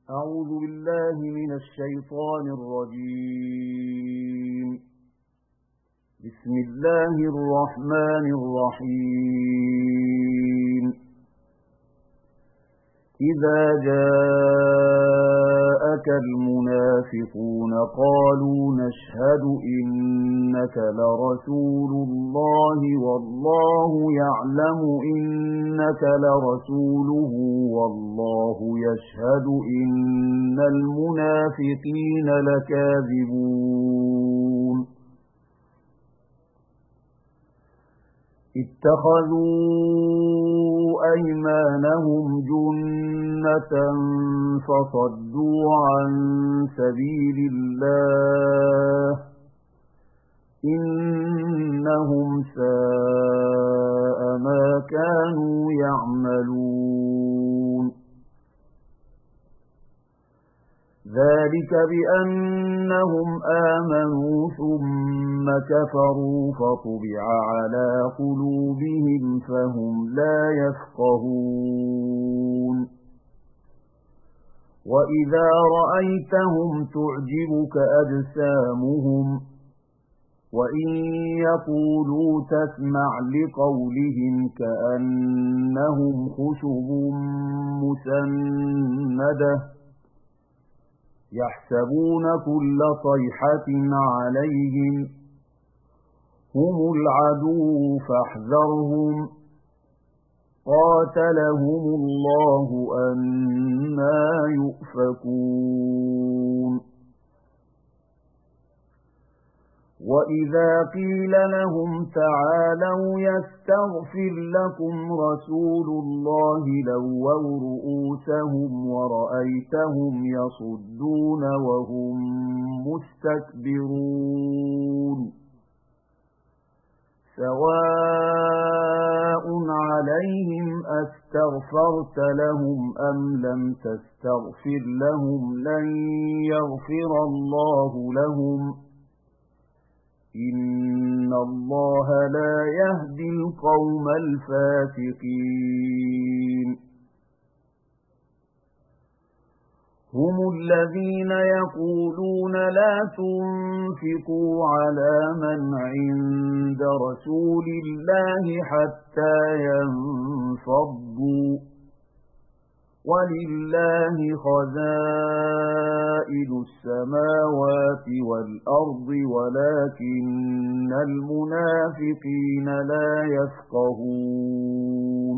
أعوذ بالله من الشيطان الرجيم. بسم الله الرحمن الرحيم. إذا جاءك المنافقون قالوا نشهد إنك لرسول الله والله يعلم إنك لرسوله والله يشهد إن المنافقين لكاذبون. اتخذوا أيمانهم جنة فصدوا عن سبيل الله إنهم ساء ما كانوا يعملون. ذلك بأنهم آمنوا ثم كفروا فطبع على قلوبهم فهم لا يفقهون. وإذا رأيتهم تعجبك أجسامهم وإن يقولوا تسمع لقولهم كأنهم خشب مسندة يحسبون كل صيحة عليهم هم العدو فاحذرهم قاتلهم الله أنى يؤفكون. وإذا قيل لهم تعالوا يستغفر لكم رسول الله لووا رؤوسهم ورأيتهم يصدون وهم مستكبرون. سواء عليهم أستغفرت لهم أم لم تستغفر لهم لن يغفر الله لهم إن الله لا يهدي القوم الفاسقين. هم الذين يقولون لا تنفقوا على من عند رسول الله حتى ينفضوا ولله خزائن السماوات والأرض ولكن المنافقين لا يفقهون.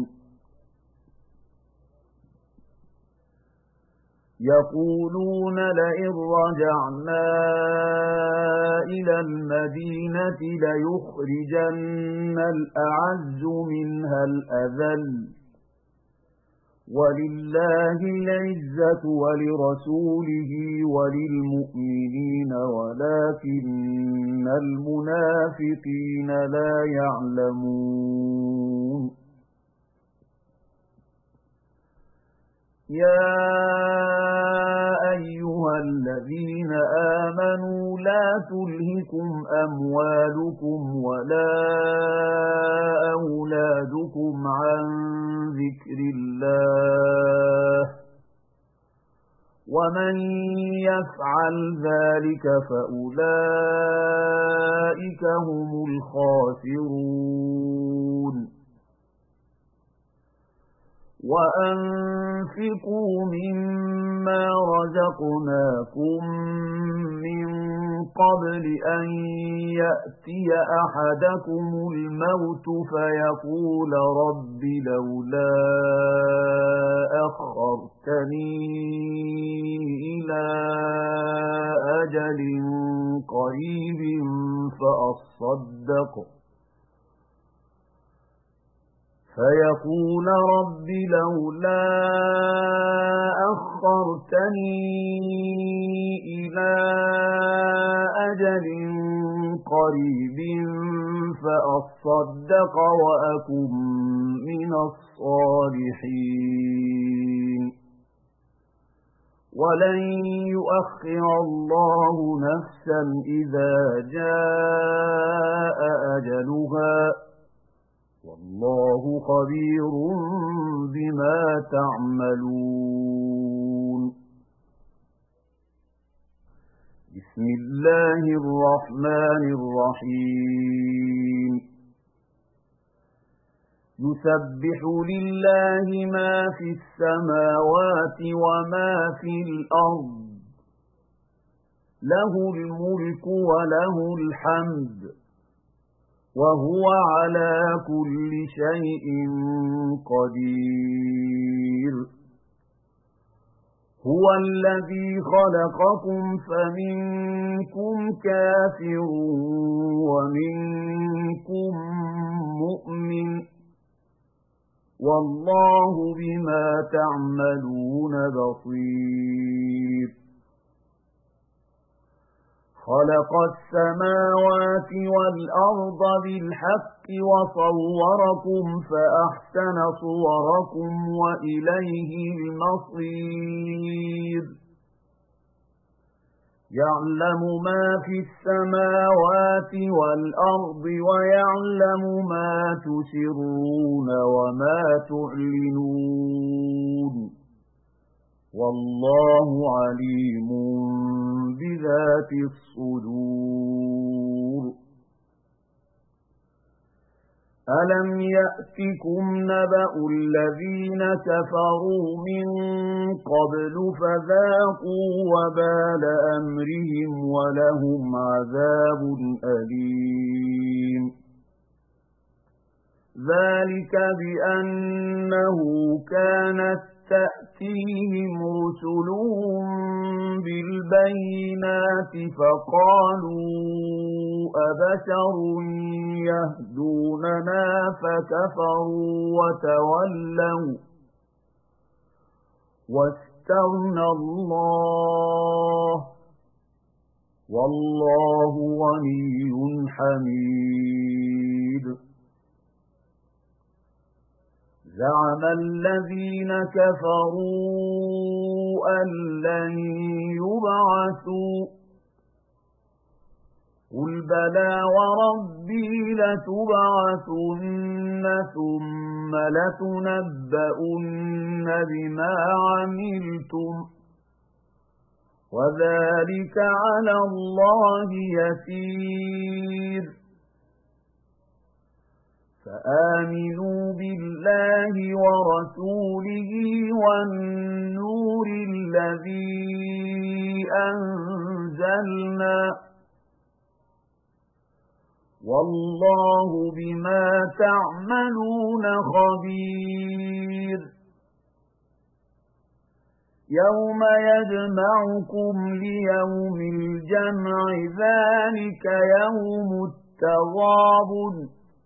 يقولون لئن رجعنا إلى المدينة ليخرجن الأعز منها الأذل ولله العزة ولرسوله وللمؤمنين ولكن المنافقين لا يعلمون. يا أيها الذين آمنوا لا تلهكم أموالكم ولا أولادكم عن ذكر الله ومن يفعل ذلك فأولئك هم الخاسرون. وأنفقوا مما رزقناكم من قبل أن يأتي أحدكم الموت فيقول رب لولا أخرتني إلى أجل قريب فيقول رب لولا أخرتني إلى أجل قريب فأصدق وأكن من الصالحين. ولن يؤخر الله نفسا إذا جاء أجلها والله خبير بما تعملون. بسم الله الرحمن الرحيم يسبح لله ما في السماوات وما في الأرض له الملك وله الحمد وهو على كل شيء قدير هو الذي خلقكم فمنكم كافر ومنكم مؤمن والله بما تعملون بصير خلق السماوات والأرض بالحق وصوركم فأحسن صوركم وإليه المصير يعلم ما في السماوات والأرض ويعلم ما تسرون وما تعلنون والله عليم بذات الصدور ألم يأتكم نبأ الذين كفروا من قبل فذاقوا وبال أمرهم ولهم عذاب أليم ذلك بأنه كانت تأتيهم رسلهم بالبينات فقالوا أبشر يهدوننا فكفروا وتولوا واستغنى الله والله غني حميد زعم الذين كفروا أن لن يبعثوا قل بلى وربي لتبعثن ثم لتنبؤن بما عملتم وذلك على الله يسير فآمنوا بالله ورسوله والنور الذي أنزلنا والله بما تعملون خبير يوم يجمعكم ليوم الجمع ذلك يوم التغابن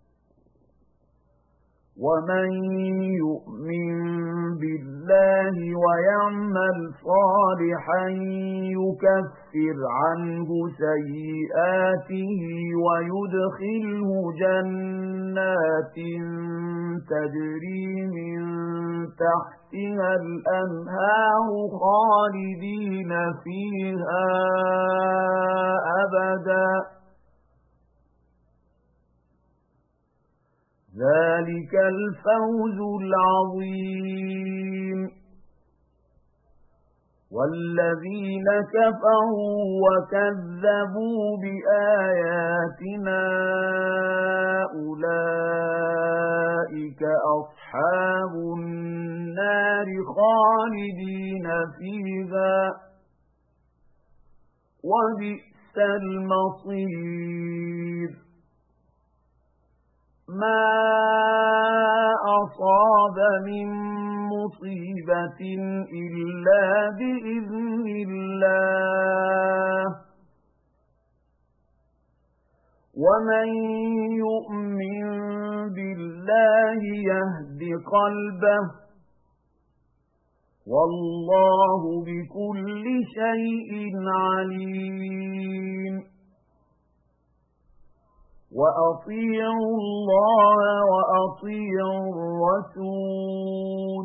ومن يؤمن بالله ويعمل صالحا يكفر عنه سيئاته ويدخله جنات تجري من تحتها الأنهار خالدين فيها أبدا ذلك الفوز العظيم والذين كفروا وكذبوا بآياتنا أولئك أصحاب النار خالدين فيها وبئس المصير ما أصاب من مصيبة إلا بإذن الله ومن يؤمن بالله يهد قلبه والله بكل شيء عليم وأطيعوا الله وأطيعوا الرسول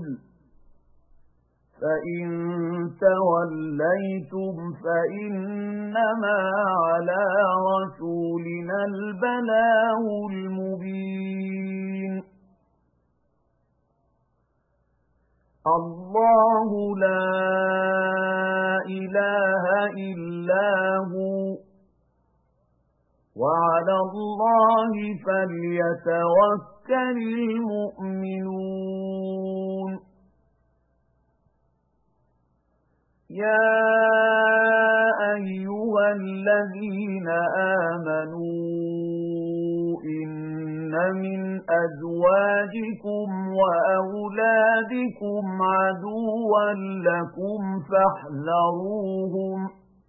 فإن توليتم فإنما على رسولنا البلاغ المبين الله لا إله إلا هو وعلى الله فليتوكل المؤمنون يا أيها الذين آمنوا إن من أزواجكم وأولادكم عدوا لكم فاحذروهم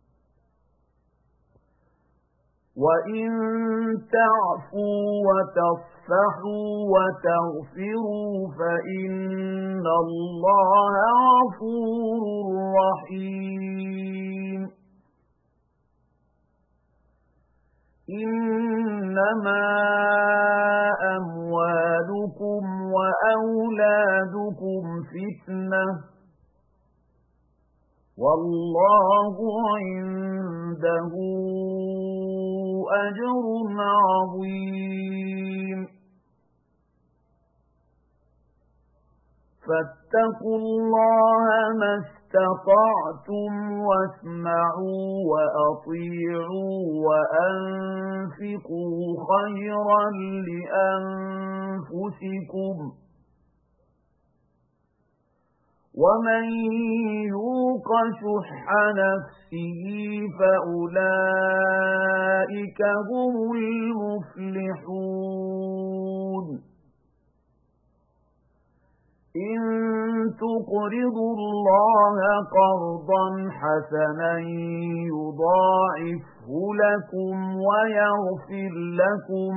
وإن تعفوا وتصفحوا وتغفروا فإن الله غفور رحيم إنما أموالكم وأولادكم فتنة والله عنده أجر عظيم فاتقوا الله ما استطعتم واسمعوا وأطيعوا وأنفقوا خيرا لأنفسكم ومن يوق شح نفسه فأولئك هم المفلحون إن تقرضوا الله قرضا حسنا يضاعفه لكم ويغفر لكم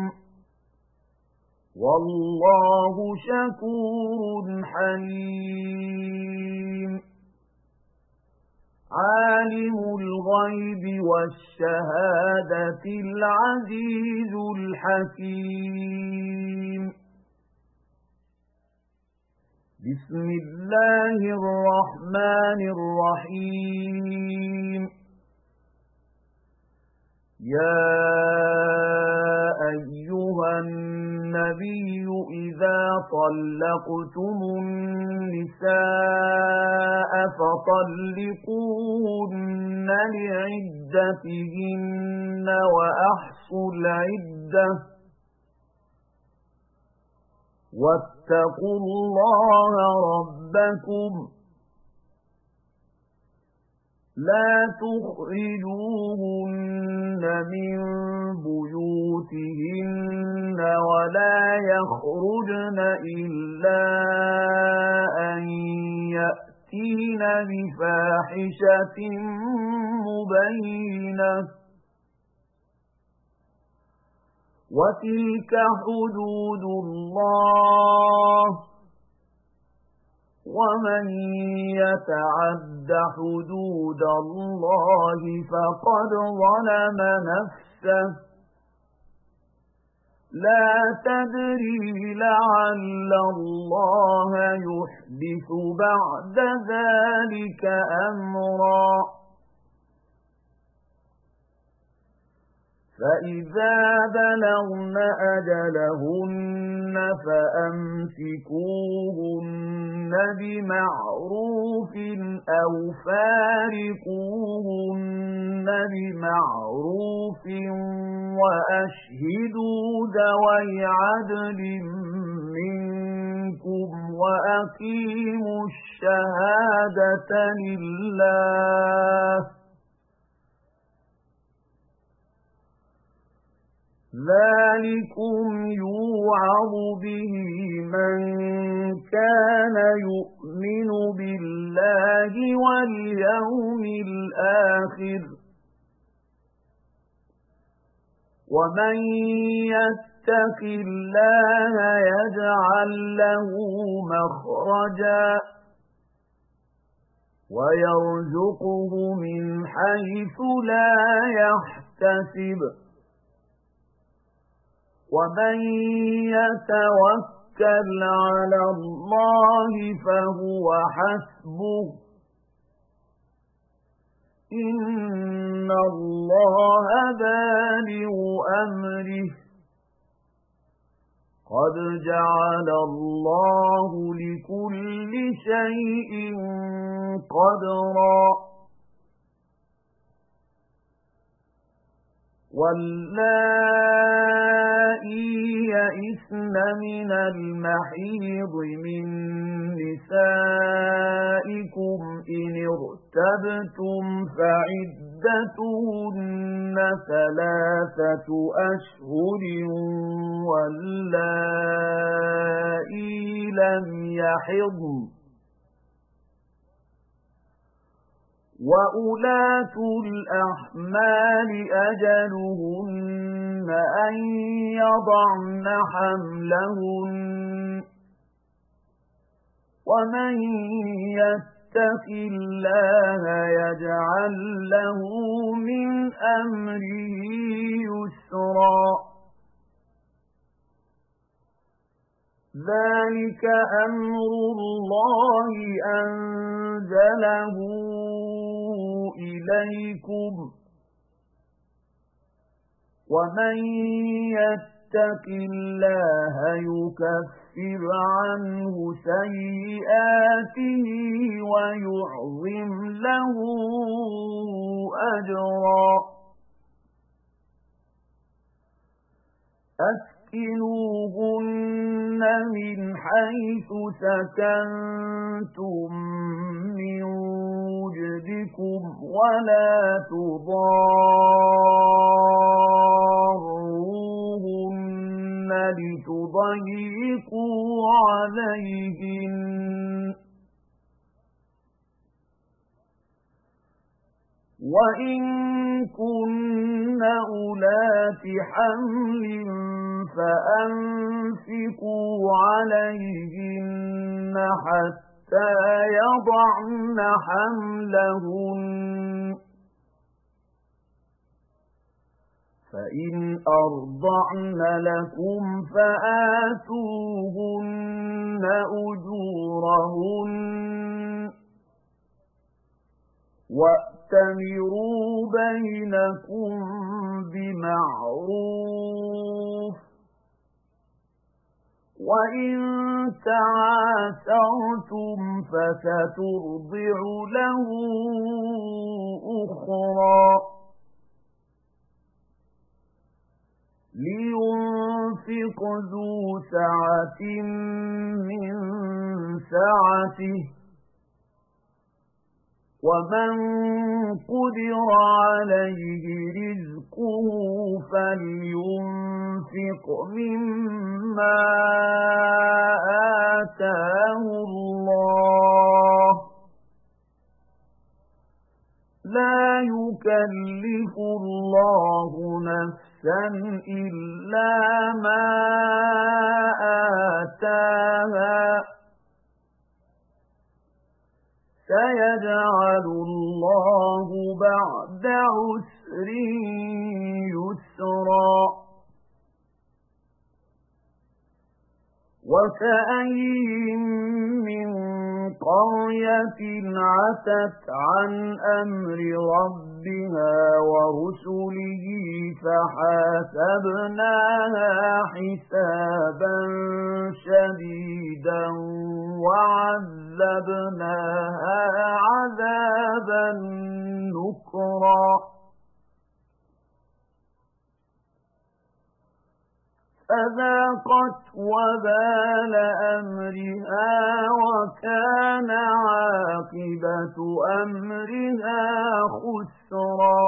والله شكور حليم عالم الغيب والشهادة العزيز الحكيم بسم الله الرحمن الرحيم يا أيها النبي إذا طلقتم النساء فطلقوهن لعدتهن وأحصوا العدة واتقوا الله ربكم لا تخرجوهن من بيوتهن ولا يخرجن إلا أن يأتين بفاحشة مبينة وتلك حدود الله ومن يتعد حدود الله فقد ظلم نفسه لا تدري لعل الله يحدث بعد ذلك أمرا فإذا بلغن أجلهن فأمسكوهن بمعروف أو فارقوهن بمعروف وأشهدوا ذوي عدل منكم وأقيموا الشهادة لله ذلكم يوعظ به من كان يؤمن بالله واليوم الآخر ومن يتق الله يجعل له مخرجا ويرزقه من حيث لا يحتسب ومن يتوكل على الله فهو حسبه إن الله بالغ أمره قد جعل الله لكل شيء قدرا واللائي يئسن من المحيض من نسائكم إن ارتبتم فعدتهن 3 أشهر واللائي لم يحضن وأولاة الأحمال أجلهن أن يضعن حملهن ومن يتق الله يجعل له من أمره يسرا ذلك أمر الله أنزله إليكم ومن يتق الله يكفر عنه سيئاته ويعظم له أجرا أسكنوهن من حيث سكنتم من وجدكم ولا تضاروهن لتضيقوا عليهن وإن كن أولات حمل فأنفقوا عليهن حتى يضعن حملهن فإن أرضعن لكم فآتوهن أجورهن وَأْتَمِرُوا بَيْنَكُمْ بِمَعْرُوفٍ وَإِن تعاسرتم فسترضع له أخرى لينفق ذو سعة من سعته ومن قدر عليه رزقه فلينفق مما آتاه الله لا يكلف الله نفسا إلا ما آتاها سيجعل الله بعد عسر يسرا وكأين من قرية عتت عن أمر ربها ورسله فحاسبناها حسابا شديدا وعذبناها عذابا نكرا فذاقت وبال أمرها وكان عاقبة أمرها خسرا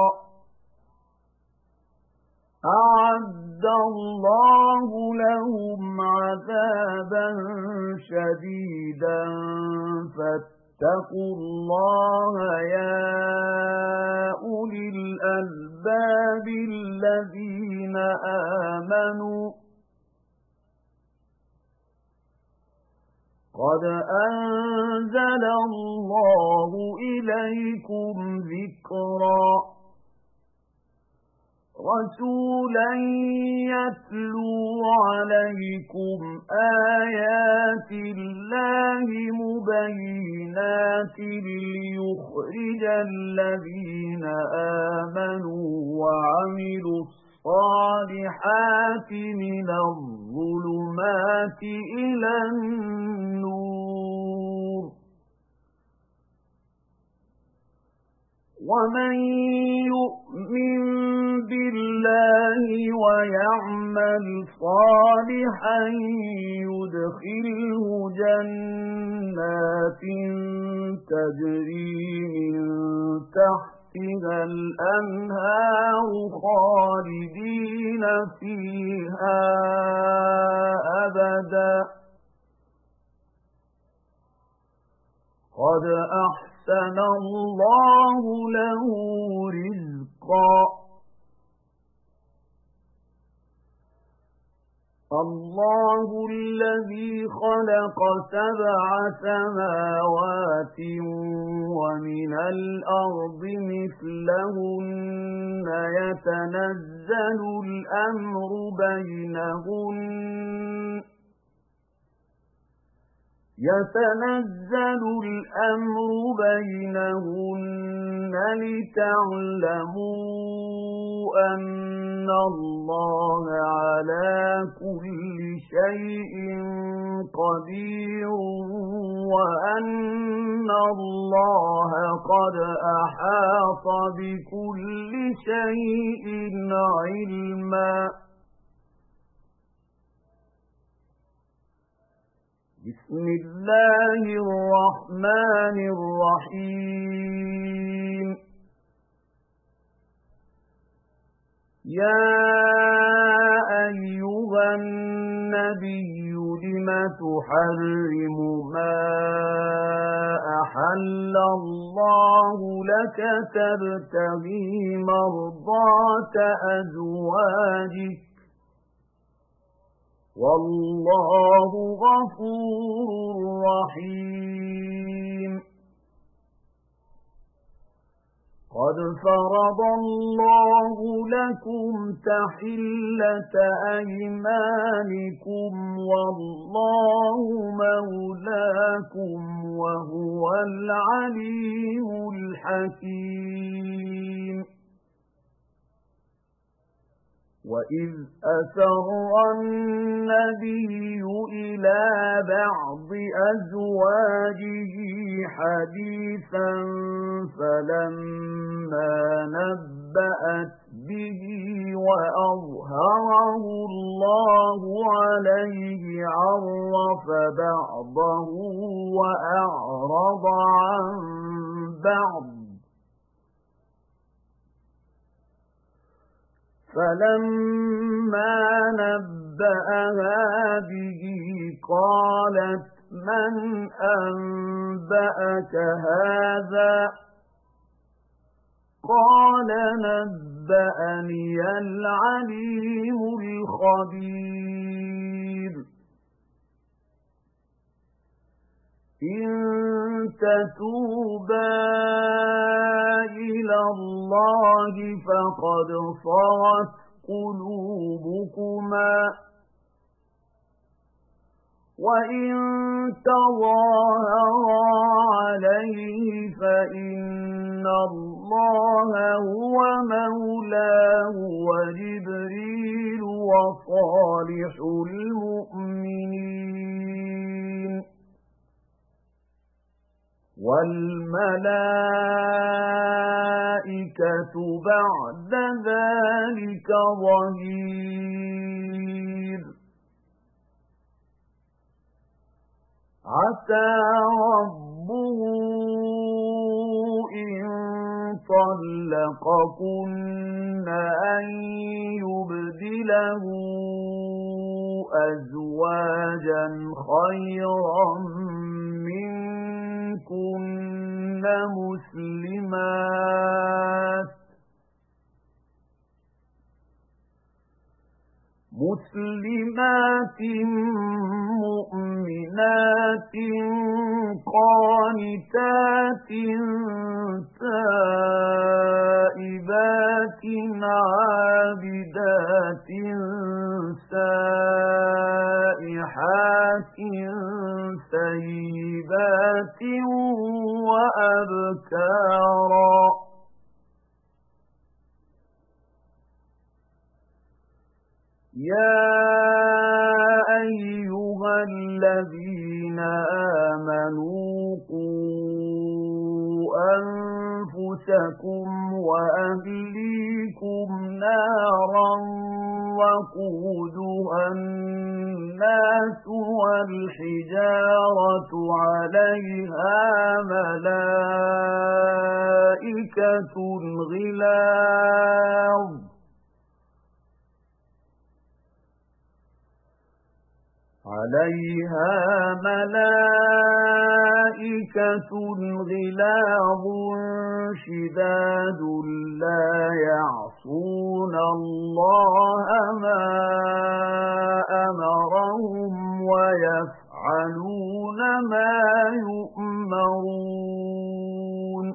أعد الله لهم عذابا شديدا فاتقوا الله يا أولي الألباب الذين آمنوا قد أنزل الله إليكم ذكرا رسولا يتلو عليكم آيات الله مبينات ليخرج الذين آمنوا وعملوا الصالحات من الظلمات إلى النور ومن يؤمن بالله ويعمل صالحا يدخله جنات تجري من تحتها الأنهار خالدين فيها أبدا قد أحسن الله له رزقا الله الذي خلق 7 سماوات ومن الأرض مثلهن يتنزل الأمر بينهن لتعلموا أن الله على كل شيء قدير وأن الله قد أحاط بكل شيء علما بسم الله الرحمن الرحيم يا أيها النبي لم تحرم ما أحل الله لك تبتغي مرضات أزواجك والله غفور رحيم قد فرض الله لكم تحلة أيمانكم والله مولاكم وهو العليم الحكيم وإذ أسر النبي إلى بعض أزواجه حديثا فلما نبأت به وأظهره الله عليه عرف بعضه وأعرض عن بعض فلما نبأها به قالت من أنبأك هذا قال نبأني العليم الخبير إن تتوبا إلى الله فقد صغت قلوبكما وإن تظاهرا عليه فإن الله هو مولاه وجبريل وصالح المؤمنين والملائكة بعد ذلك ظهير عسى ربه إن طلقكن أن يبدله أزواجا خيرا منكن مسلمات مؤمنات قانتات تائبات عابدات سائحات ثيبات وأبكارا يا أيها الذين آمنوا قوا أنفسكم وأهليكم نارا وقودها الناس والحجارة عليها ملائكة غلاظ شداد لا يعصون الله ما أمرهم ويفعلون ما يؤمرون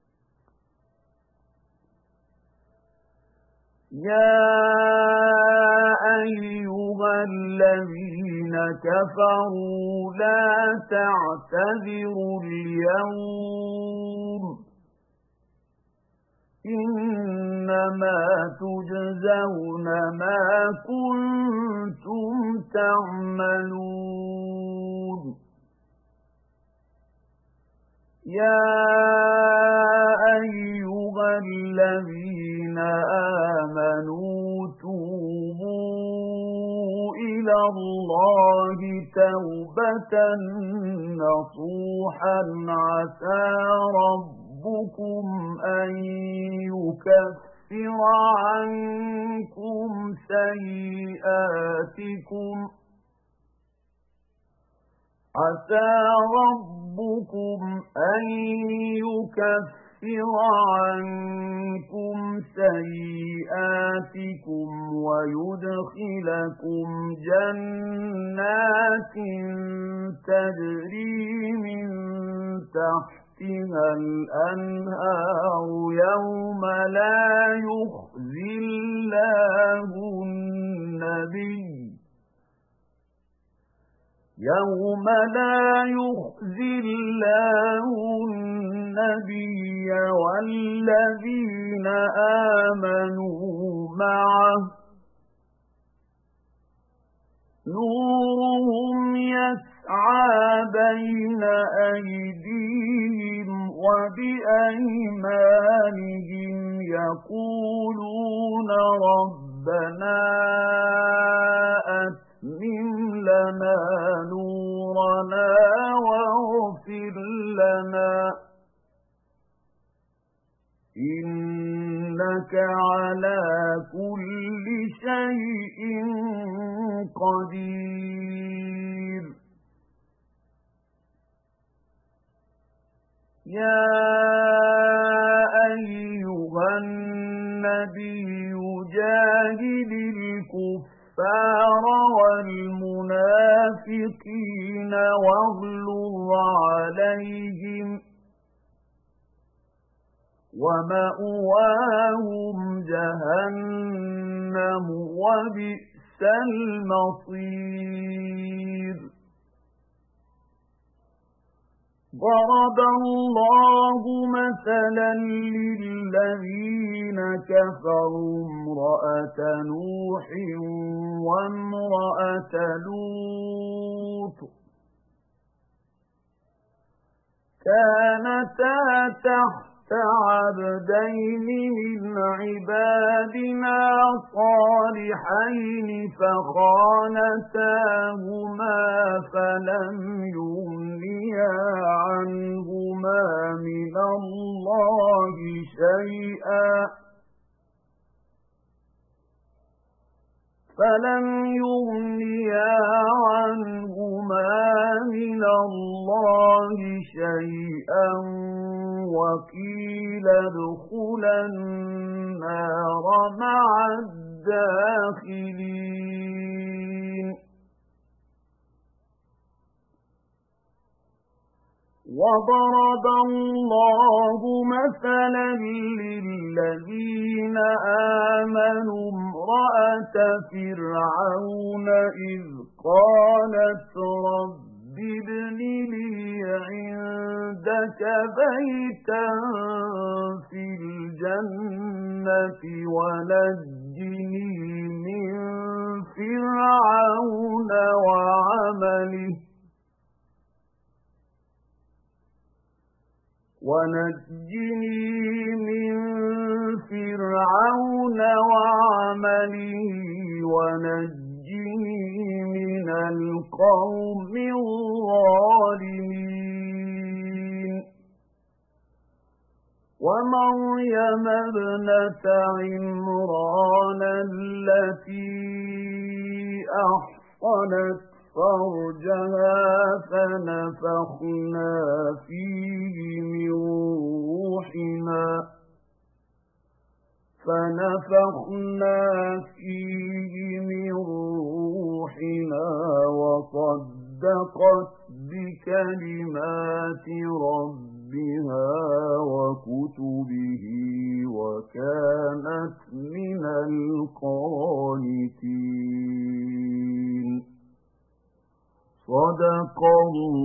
يا أيها الذين كفروا لا تعتذروا اليوم إنما تجزون ما كنتم تعملون يا أيها الذين آمنوا توبوا إلى الله توبة نصوحا عسى ربكم أن يكفر عنكم سيئاتكم ويدخلكم جنات تجري من تحتها الأنهار يوم لا يخزي الله النبي والذين آمنوا معه نورهم يسعى بين أيديهم وبأيمانهم يقولون ربنا أتمم لنا نورنا واغفر لنا إنك على كل شيء قدير يا أيها النبي جاهد الكفار والمنافقين واغلظ عليهم ومأواهم جهنم وبئس المصير ضرب الله مثلا للذين كفروا امرأة نوح وامرأة لوط كانتا تحت عبدين من عبادنا صالحين فخانتاهما فلم يغنيا عنهما من الله شيئا وقيل ادخلا النار مع الداخلين وضرب الله مثلا للذين آمنوا امرأة فرعون إذ قالت رب ابن لي عندك بيتا في الجنة ونجني من فرعون وعمله ونجني بعمله ونجني من القوم الظالمين ومريم ابنة عمران التي أحصنت فرجها فنفخنا فيه من روحنا وصدقت بكلمات ربها وكتبه وكانت من القانتين صدق الله